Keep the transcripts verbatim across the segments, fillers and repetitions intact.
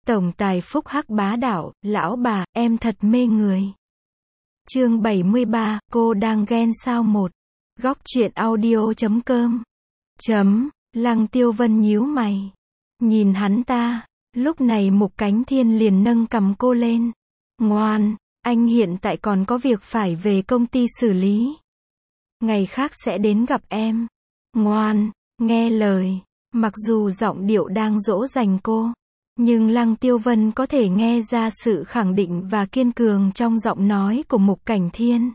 Tổng tài phúc hắc bá đạo, lão bà, em thật mê người. Chương bảy mươi ba, cô đang ghen sao một. Góc truyện audio chấm com. Chấm, Lăng Tiêu Vân nhíu mày. Nhìn hắn ta, lúc này Mục Cảnh Thiên liền nâng cằm cô lên. Ngoan, anh hiện tại còn có việc phải về công ty xử lý. Ngày khác sẽ đến gặp em. Ngoan, nghe lời. Mặc dù giọng điệu đang dỗ dành cô, nhưng Lăng Tiêu Vân có thể nghe ra sự khẳng định và kiên cường trong giọng nói của Mục Cảnh Thiên.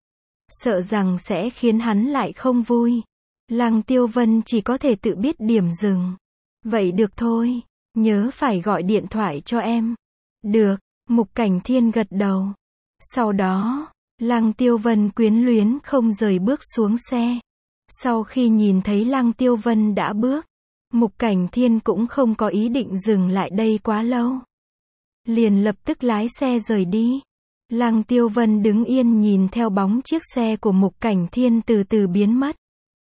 Sợ rằng sẽ khiến hắn lại không vui. Lăng Tiêu Vân chỉ có thể tự biết điểm dừng. Vậy được thôi, nhớ phải gọi điện thoại cho em. Được, Mục Cảnh Thiên gật đầu. Sau đó, Lăng Tiêu Vân quyến luyến không rời bước xuống xe. Sau khi nhìn thấy Lăng Tiêu Vân đã bước, Mục Cảnh Thiên cũng không có ý định dừng lại đây quá lâu. Liền lập tức lái xe rời đi. Lăng Tiêu Vân đứng yên nhìn theo bóng chiếc xe của Mục Cảnh Thiên từ từ biến mất.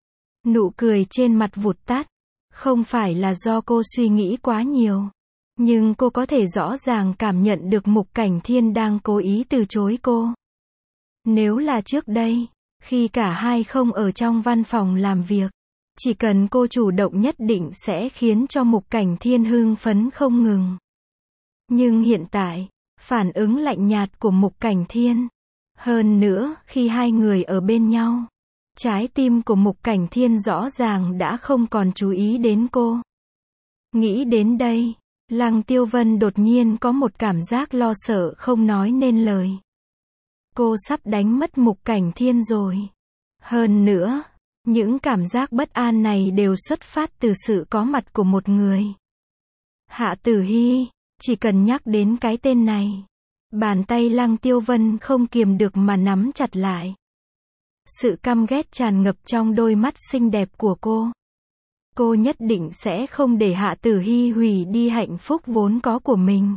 Nụ cười trên mặt vụt tắt. Không phải là do cô suy nghĩ quá nhiều, nhưng cô có thể rõ ràng cảm nhận được Mục Cảnh Thiên đang cố ý từ chối cô. Nếu là trước đây, khi cả hai không ở trong văn phòng làm việc, chỉ cần cô chủ động nhất định sẽ khiến cho Mục Cảnh Thiên hưng phấn không ngừng. Nhưng hiện tại, phản ứng lạnh nhạt của Mục Cảnh Thiên. Hơn nữa, khi hai người ở bên nhau, trái tim của Mục Cảnh Thiên rõ ràng đã không còn chú ý đến cô. Nghĩ đến đây, Lăng Tiêu Vân đột nhiên có một cảm giác lo sợ không nói nên lời. Cô sắp đánh mất Mục Cảnh Thiên rồi. Hơn nữa, những cảm giác bất an này đều xuất phát từ sự có mặt của một người. Hạ Tử Hi, chỉ cần nhắc đến cái tên này, bàn tay Lăng Tiêu Vân không kiềm được mà nắm chặt lại. Sự căm ghét tràn ngập trong đôi mắt xinh đẹp của cô. Cô nhất định sẽ không để Hạ Tử Hi hủy đi hạnh phúc vốn có của mình.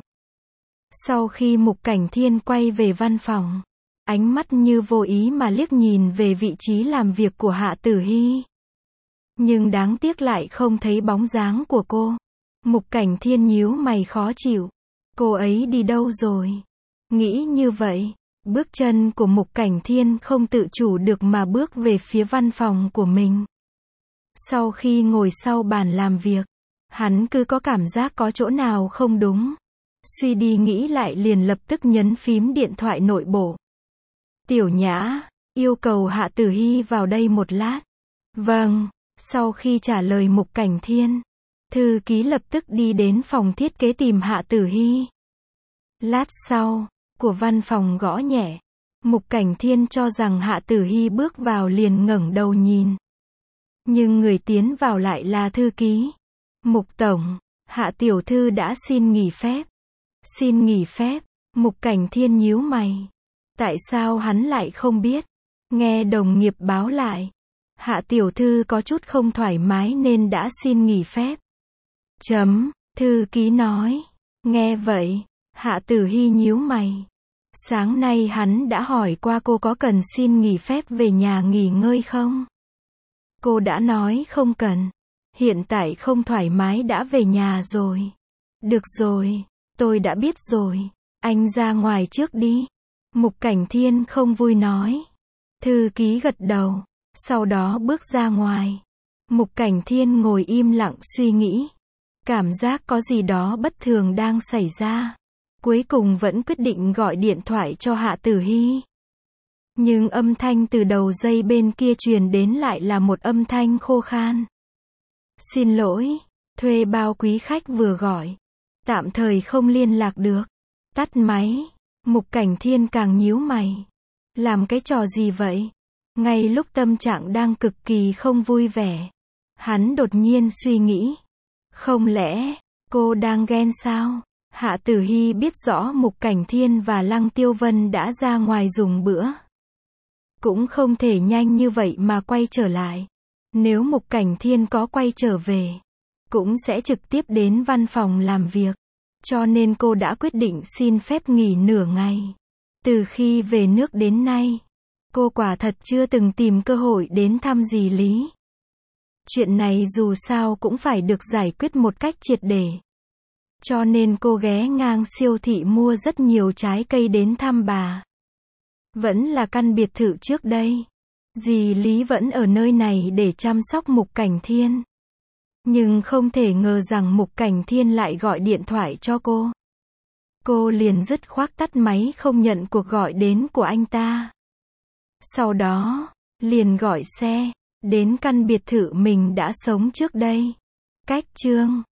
Sau khi Mục Cảnh Thiên quay về văn phòng, ánh mắt như vô ý mà liếc nhìn về vị trí làm việc của Hạ Tử Hi. Nhưng đáng tiếc lại không thấy bóng dáng của cô. Mục Cảnh Thiên nhíu mày khó chịu. Cô ấy đi đâu rồi? Nghĩ như vậy, bước chân của Mục Cảnh Thiên không tự chủ được mà bước về phía văn phòng của mình. Sau khi ngồi sau bàn làm việc, hắn cứ có cảm giác có chỗ nào không đúng. Suy đi nghĩ lại liền lập tức nhấn phím điện thoại nội bộ. Tiểu Nhã, yêu cầu Hạ Tử Hi vào đây một lát. Vâng, sau khi trả lời Mục Cảnh Thiên, thư ký lập tức đi đến phòng thiết kế tìm Hạ Tử Hi. Lát sau, của văn phòng gõ nhẹ. Mục Cảnh Thiên cho rằng Hạ Tử Hi bước vào liền ngẩng đầu nhìn. Nhưng người tiến vào lại là thư ký. Mục Tổng, Hạ Tiểu Thư đã xin nghỉ phép. Xin nghỉ phép, Mục Cảnh Thiên nhíu mày. Tại sao hắn lại không biết? Nghe đồng nghiệp báo lại, Hạ Tiểu Thư có chút không thoải mái nên đã xin nghỉ phép. Chấm, thư ký nói. Nghe vậy, Hạ Tử Hi nhíu mày. Sáng nay hắn đã hỏi qua cô có cần xin nghỉ phép về nhà nghỉ ngơi không? Cô đã nói không cần. Hiện tại không thoải mái đã về nhà rồi. Được rồi, tôi đã biết rồi. Anh ra ngoài trước đi. Mục Cảnh Thiên không vui nói. Thư ký gật đầu, sau đó bước ra ngoài. Mục Cảnh Thiên ngồi im lặng suy nghĩ. Cảm giác có gì đó bất thường đang xảy ra. Cuối cùng vẫn quyết định gọi điện thoại cho Hạ Tử Hi. Nhưng âm thanh từ đầu dây bên kia truyền đến lại là một âm thanh khô khan. Xin lỗi, thuê bao quý khách vừa gọi. Tạm thời không liên lạc được. Tắt máy. Mục Cảnh Thiên càng nhíu mày. Làm cái trò gì vậy? Ngay lúc tâm trạng đang cực kỳ không vui vẻ, hắn đột nhiên suy nghĩ. Không lẽ, cô đang ghen sao? Hạ Tử Hi biết rõ Mục Cảnh Thiên và Lăng Tiêu Vân đã ra ngoài dùng bữa. Cũng không thể nhanh như vậy mà quay trở lại. Nếu Mục Cảnh Thiên có quay trở về, cũng sẽ trực tiếp đến văn phòng làm việc. Cho nên cô đã quyết định xin phép nghỉ nửa ngày. Từ khi về nước đến nay, cô quả thật chưa từng tìm cơ hội đến thăm dì Lý. Chuyện này dù sao cũng phải được giải quyết một cách triệt để. Cho nên cô ghé ngang siêu thị mua rất nhiều trái cây đến thăm bà. Vẫn là căn biệt thự trước đây. Dì Lý vẫn ở nơi này để chăm sóc Mục Cảnh Thiên. Nhưng không thể ngờ rằng Mục Cảnh Thiên lại gọi điện thoại cho cô. Cô liền dứt khoát tắt máy không nhận cuộc gọi đến của anh ta. Sau đó, liền gọi xe, đến căn biệt thự mình đã sống trước đây. Cách chương